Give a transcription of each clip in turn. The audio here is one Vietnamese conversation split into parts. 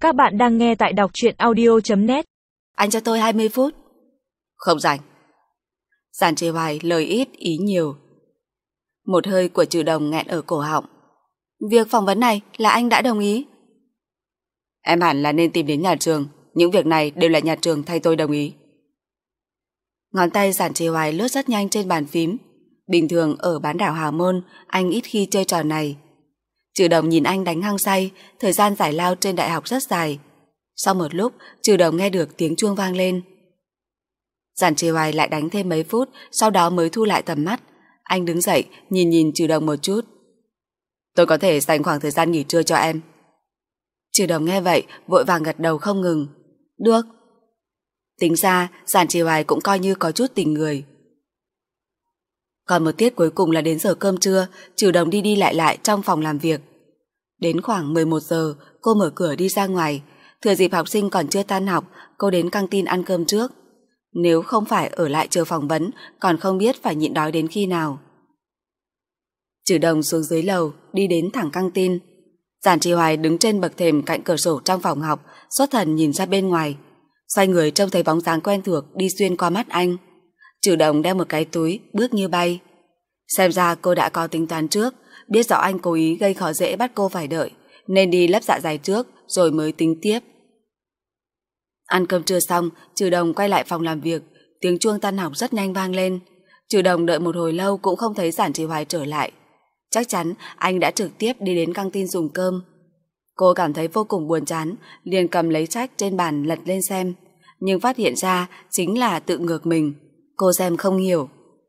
Các bạn đang nghe tại đọc truyện audio.net. Anh cho tôi 20 phút. Không rảnh. Giản Trì Hoài lời ít ý nhiều. Một hơi của Trừ Đồng nghẹn ở cổ họng. Việc phỏng vấn này là anh đã đồng ý. Em hẳn là nên tìm đến nhà trường. Những việc này đều là nhà trường thay tôi đồng ý. Ngón tay Giản Trì Hoài lướt rất nhanh trên bàn phím. Bình thường ở bán đảo Hà Môn, anh ít khi chơi trò này. Trừ Đồng nhìn anh đánh hăng say. Thời gian giải lao trên đại học rất dài. Sau một lúc, Trừ Đồng nghe được tiếng chuông vang lên. Giản Trì Hoài lại đánh thêm mấy phút, sau đó mới thu lại tầm mắt. Anh đứng dậy, nhìn Trừ Đồng một chút. Tôi có thể dành khoảng thời gian nghỉ trưa cho em. Trừ Đồng nghe vậy, vội vàng gật đầu không ngừng. Được. Tính ra, Giản Trì Hoài cũng coi như có chút tình người. Còn một tiết cuối cùng là đến giờ cơm trưa, Trừ Đồng đi đi lại trong phòng làm việc. Đến khoảng 11 giờ, cô mở cửa đi ra ngoài. Thừa dịp học sinh còn chưa tan học, cô đến căng tin ăn cơm trước. Nếu không phải ở lại chờ phỏng vấn, còn không biết phải nhịn đói đến khi nào. Trừ Đồng xuống dưới lầu, đi đến thẳng căng tin. Giản Trì Hoài đứng trên bậc thềm cạnh cửa sổ trong phòng học, xuất thần nhìn ra bên ngoài. Xoay người trông thấy bóng dáng quen thuộc đi xuyên qua mắt anh. Trừ Đồng đeo một cái túi, bước như bay. Xem ra cô đã có tính toán trước, biết rõ anh cố ý gây khó dễ bắt cô phải đợi, nên đi lấp dạ dày trước rồi mới tính tiếp. Ăn cơm trưa xong, Trừ Đồng quay lại phòng làm việc. Tiếng chuông tan học rất nhanh vang lên. Trừ Đồng đợi một hồi lâu cũng không thấy Giản Trì Hoài trở lại. Chắc chắn anh đã trực tiếp đi đến căng tin dùng cơm. Cô cảm thấy vô cùng buồn chán, liền cầm lấy sách trên bàn lật lên xem, nhưng phát hiện ra chính là tự ngược mình. Cô xem không hiểu.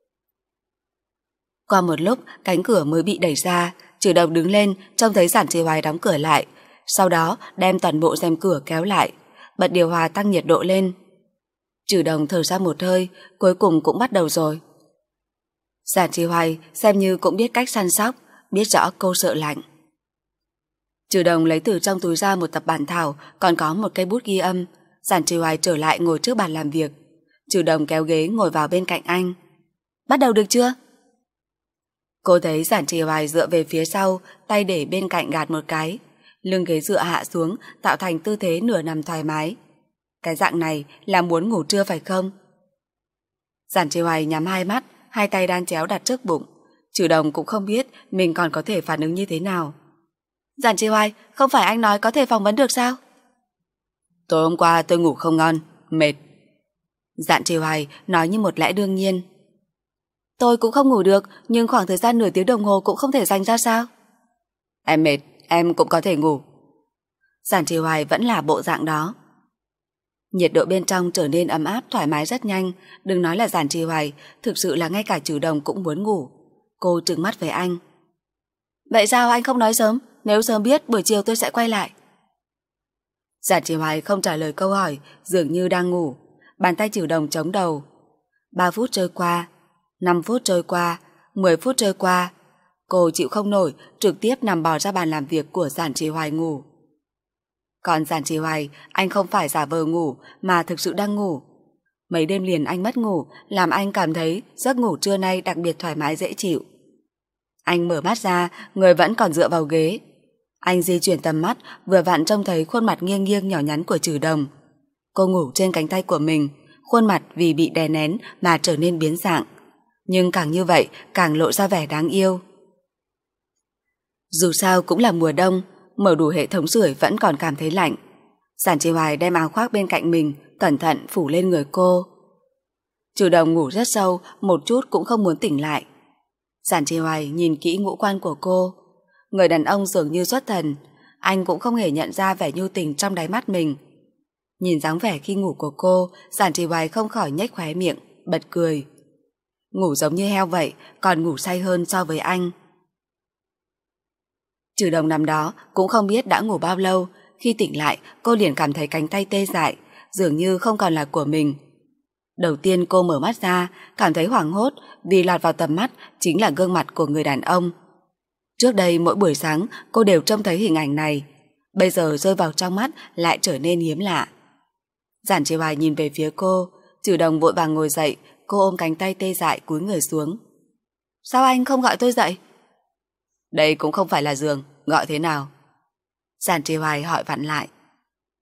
Qua một lúc, cánh cửa mới bị đẩy ra. Trừ Đồng đứng lên, trông thấy Giản Trì Hoài đóng cửa lại. Sau đó đem toàn bộ rèm cửa kéo lại, bật điều hòa tăng nhiệt độ lên. Trừ Đồng thở ra một hơi, cuối cùng cũng bắt đầu rồi. Giản Trì Hoài xem như cũng biết cách săn sóc, biết rõ cô sợ lạnh. Trừ Đồng lấy từ trong túi ra một tập bản thảo, còn có một cây bút ghi âm. Giản Trì Hoài trở lại ngồi trước bàn làm việc. Trừ Đồng kéo ghế ngồi vào bên cạnh anh. Bắt đầu được chưa? Cô thấy Giản Trì Hoài dựa về phía sau, tay để bên cạnh gạt một cái. Lưng ghế dựa hạ xuống, tạo thành tư thế nửa nằm thoải mái. Cái dạng này là muốn ngủ trưa phải không? Giản Trì Hoài nhắm hai mắt, hai tay đan chéo đặt trước bụng. Trừ Đồng cũng không biết mình còn có thể phản ứng như thế nào. Giản Trì Hoài, không phải anh nói có thể phỏng vấn được sao? Tối hôm qua tôi ngủ không ngon, mệt. Giản Trì Hoài nói như một lẽ đương nhiên. Tôi cũng không ngủ được, nhưng khoảng thời gian nửa tiếng đồng hồ cũng không thể dành ra sao? Em mệt, em cũng có thể ngủ. Giản Trì Hoài vẫn là bộ dạng đó. Nhiệt độ bên trong trở nên ấm áp thoải mái rất nhanh. Đừng nói là Giản Trì Hoài, thực sự là ngay cả Trừ Đồng cũng muốn ngủ. Cô trừng mắt với anh. Vậy sao anh không nói sớm? Nếu sớm biết buổi chiều tôi sẽ quay lại. Giản Trì Hoài không trả lời câu hỏi, dường như đang ngủ. Bàn tay Trừ Đồng chống đầu. 3 phút trôi qua, 5 phút trôi qua, 10 phút trôi qua. Cô chịu không nổi, trực tiếp nằm bò ra bàn làm việc của Giản Trì Hoài ngủ. Còn Giản Trì Hoài, anh không phải giả vờ ngủ mà thực sự đang ngủ. Mấy đêm liền anh mất ngủ, làm anh cảm thấy giấc ngủ trưa nay đặc biệt thoải mái dễ chịu. Anh mở mắt ra, người vẫn còn dựa vào ghế. Anh di chuyển tầm mắt, vừa vặn trông thấy khuôn mặt nghiêng nghiêng nhỏ nhắn của Trừ Đồng. Cô ngủ trên cánh tay của mình, khuôn mặt vì bị đè nén mà trở nên biến dạng. Nhưng càng như vậy, càng lộ ra vẻ đáng yêu. Dù sao cũng là mùa đông, mở đủ hệ thống sưởi vẫn còn cảm thấy lạnh. Giản Trì Hoài đem áo khoác bên cạnh mình, cẩn thận phủ lên người cô. Trừ Đồng ngủ rất sâu, một chút cũng không muốn tỉnh lại. Giản Trì Hoài nhìn kỹ ngũ quan của cô. Người đàn ông dường như xuất thần, anh cũng không hề nhận ra vẻ nhu tình trong đáy mắt mình. Nhìn dáng vẻ khi ngủ của cô, Giản Trì Hoài không khỏi nhếch khóe miệng, bật cười. Ngủ giống như heo vậy, còn ngủ say hơn so với anh. Trừ Đồng nằm đó cũng không biết đã ngủ bao lâu. Khi tỉnh lại, cô liền cảm thấy cánh tay tê dại, dường như không còn là của mình. Đầu tiên cô mở mắt ra, cảm thấy hoảng hốt vì lọt vào tầm mắt chính là gương mặt của người đàn ông. Trước đây mỗi buổi sáng cô đều trông thấy hình ảnh này, bây giờ rơi vào trong mắt lại trở nên hiếm lạ. Giản Trì Hoài nhìn về phía cô, Trừ Đồng vội vàng ngồi dậy, cô ôm cánh tay tê dại cúi người xuống. Sao anh không gọi tôi dậy? Đây cũng không phải là giường, gọi thế nào? Giản Trì Hoài hỏi vặn lại.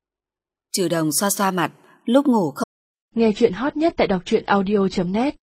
Trừ Đồng xoa xoa mặt, lúc ngủ không. Nghe chuyện hot nhất tại đọc truyện audio.net